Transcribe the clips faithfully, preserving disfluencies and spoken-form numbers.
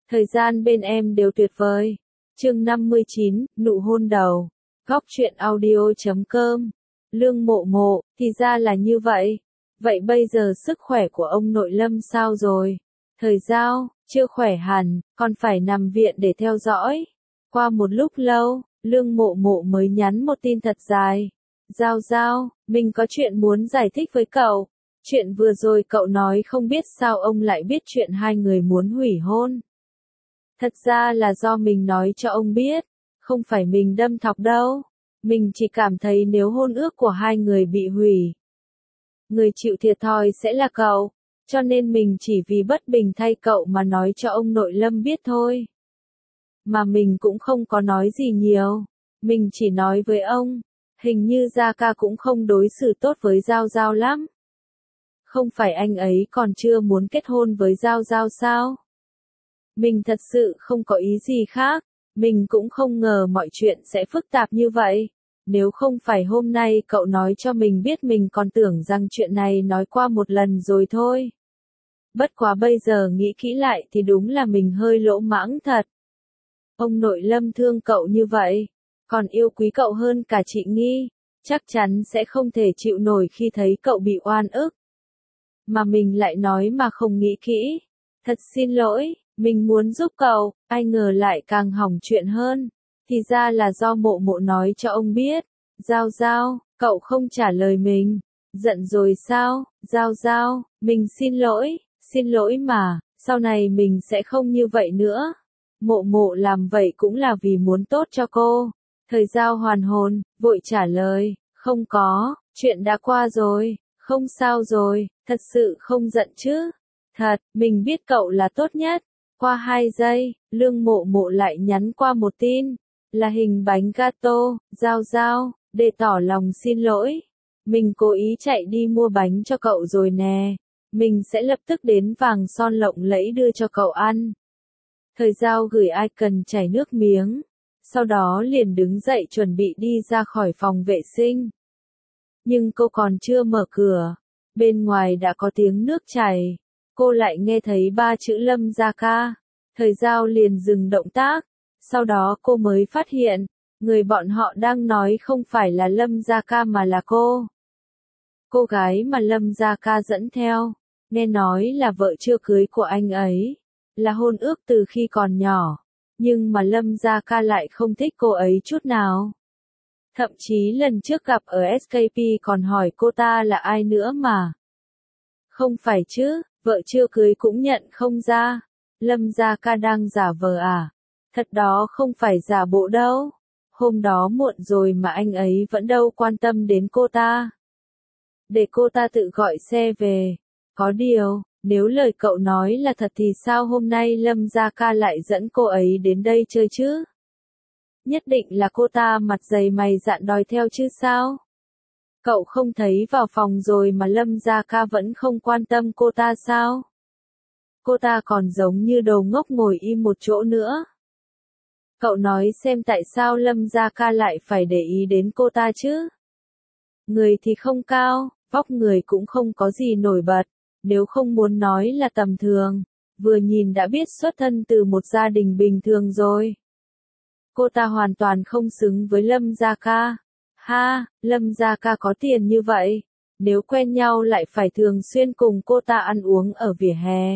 Thời gian bên em đều tuyệt vời. Chương năm mươi chín, nụ hôn đầu. Góc truyện audio chấm com. Lương Mộ Mộ, thì ra là như vậy. Vậy bây giờ sức khỏe của ông nội Lâm sao rồi? Thời Giao, chưa khỏe hẳn, còn phải nằm viện để theo dõi. Qua một lúc lâu, Lương Mộ Mộ mới nhắn một tin thật dài. Giao Giao, mình có chuyện muốn giải thích với cậu. Chuyện vừa rồi cậu nói không biết sao ông lại biết chuyện hai người muốn hủy hôn. Thật ra là do mình nói cho ông biết, không phải mình đâm thọc đâu. Mình chỉ cảm thấy nếu hôn ước của hai người bị hủy, người chịu thiệt thòi sẽ là cậu, cho nên mình chỉ vì bất bình thay cậu mà nói cho ông nội Lâm biết thôi. Mà mình cũng không có nói gì nhiều, mình chỉ nói với ông, hình như Gia Ca cũng không đối xử tốt với Giao Giao lắm. Không phải anh ấy còn chưa muốn kết hôn với Giao Giao sao? Mình thật sự không có ý gì khác, mình cũng không ngờ mọi chuyện sẽ phức tạp như vậy. Nếu không phải hôm nay cậu nói cho mình biết mình còn tưởng rằng chuyện này nói qua một lần rồi thôi. Bất quá bây giờ nghĩ kỹ lại thì đúng là mình hơi lỗ mãng thật. Ông nội Lâm thương cậu như vậy, còn yêu quý cậu hơn cả chị Nghi, chắc chắn sẽ không thể chịu nổi khi thấy cậu bị oan ức. Mà mình lại nói mà không nghĩ kỹ. Thật xin lỗi, mình muốn giúp cậu, ai ngờ lại càng hỏng chuyện hơn. Thì ra là do Mộ Mộ nói cho ông biết. Giao Giao, cậu không trả lời mình. Giận rồi sao? Giao Giao, mình xin lỗi, xin lỗi mà, sau này mình sẽ không như vậy nữa. Mộ Mộ làm vậy cũng là vì muốn tốt cho cô. Thời Giao hoàn hồn, vội trả lời, không có, chuyện đã qua rồi, không sao rồi, thật sự không giận chứ. Thật, mình biết cậu là tốt nhất. Qua hai giây, Lương Mộ Mộ lại nhắn qua một tin, là hình bánh gato. Giao Giao, để tỏ lòng xin lỗi. Mình cố ý chạy đi mua bánh cho cậu rồi nè. Mình sẽ lập tức đến vàng son lộng lẫy đưa cho cậu ăn. Thời Giao gửi icon chảy nước miếng. Sau đó liền đứng dậy chuẩn bị đi ra khỏi phòng vệ sinh. Nhưng cô còn chưa mở cửa. Bên ngoài đã có tiếng nước chảy. Cô lại nghe thấy ba chữ Lâm Gia Ca. Thời Giao liền dừng động tác. Sau đó cô mới phát hiện, người bọn họ đang nói không phải là Lâm Gia Ca mà là cô. Cô gái mà Lâm Gia Ca dẫn theo, nghe nói là vợ chưa cưới của anh ấy, là hôn ước từ khi còn nhỏ. Nhưng mà Lâm Gia Ca lại không thích cô ấy chút nào. Thậm chí lần trước gặp ở ét ca pê còn hỏi cô ta là ai nữa mà. Không phải chứ, vợ chưa cưới cũng nhận không ra. Lâm Gia Ca đang giả vờ à? Thật đó không phải giả bộ đâu. Hôm đó muộn rồi mà anh ấy vẫn đâu quan tâm đến cô ta. Để cô ta tự gọi xe về. Có điều, nếu lời cậu nói là thật thì sao hôm nay Lâm Gia Ca lại dẫn cô ấy đến đây chơi chứ? Nhất định là cô ta mặt dày mày dạn đòi theo chứ sao? Cậu không thấy vào phòng rồi mà Lâm Gia Ca vẫn không quan tâm cô ta sao? Cô ta còn giống như đầu ngốc ngồi im một chỗ nữa. Cậu nói xem tại sao Lâm Gia Ca lại phải để ý đến cô ta chứ? Người thì không cao, vóc người cũng không có gì nổi bật, nếu không muốn nói là tầm thường, vừa nhìn đã biết xuất thân từ một gia đình bình thường rồi. Cô ta hoàn toàn không xứng với Lâm Gia Ca. Ha, Lâm Gia Ca có tiền như vậy, nếu quen nhau lại phải thường xuyên cùng cô ta ăn uống ở vỉa hè.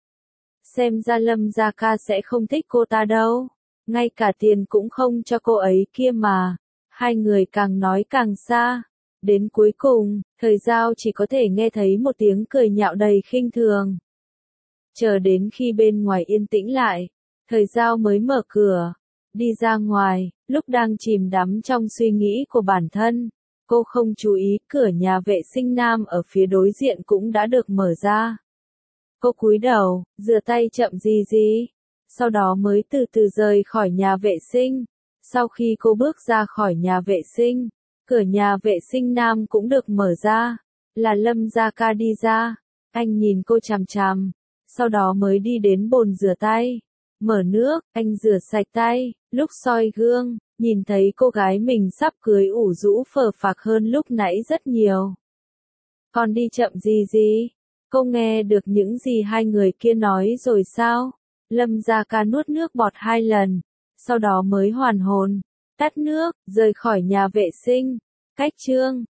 Xem ra Lâm Gia Ca sẽ không thích cô ta đâu. Ngay cả tiền cũng không cho cô ấy kia mà. Hai người càng nói càng xa. Đến cuối cùng, Thời Giao chỉ có thể nghe thấy một tiếng cười nhạo đầy khinh thường. Chờ đến khi bên ngoài yên tĩnh lại, Thời Giao mới mở cửa. Đi ra ngoài, lúc đang chìm đắm trong suy nghĩ của bản thân, cô không chú ý cửa nhà vệ sinh nam ở phía đối diện cũng đã được mở ra. Cô cúi đầu, rửa tay chậm gì gì. Sau đó mới từ từ rời khỏi nhà vệ sinh. Sau khi cô bước ra khỏi nhà vệ sinh, cửa nhà vệ sinh nam cũng được mở ra. Là Lâm Gia Ca đi ra. Anh nhìn cô chằm chằm. Sau đó mới đi đến bồn rửa tay. Mở nước, anh rửa sạch tay. Lúc soi gương, nhìn thấy cô gái mình sắp cưới ủ rũ phờ phạc hơn lúc nãy rất nhiều. Còn đi chậm gì gì? Cô nghe được những gì hai người kia nói rồi sao? Lâm Gia Ca nuốt nước bọt hai lần, sau đó mới hoàn hồn, tắt nước, rời khỏi nhà vệ sinh. Cách chương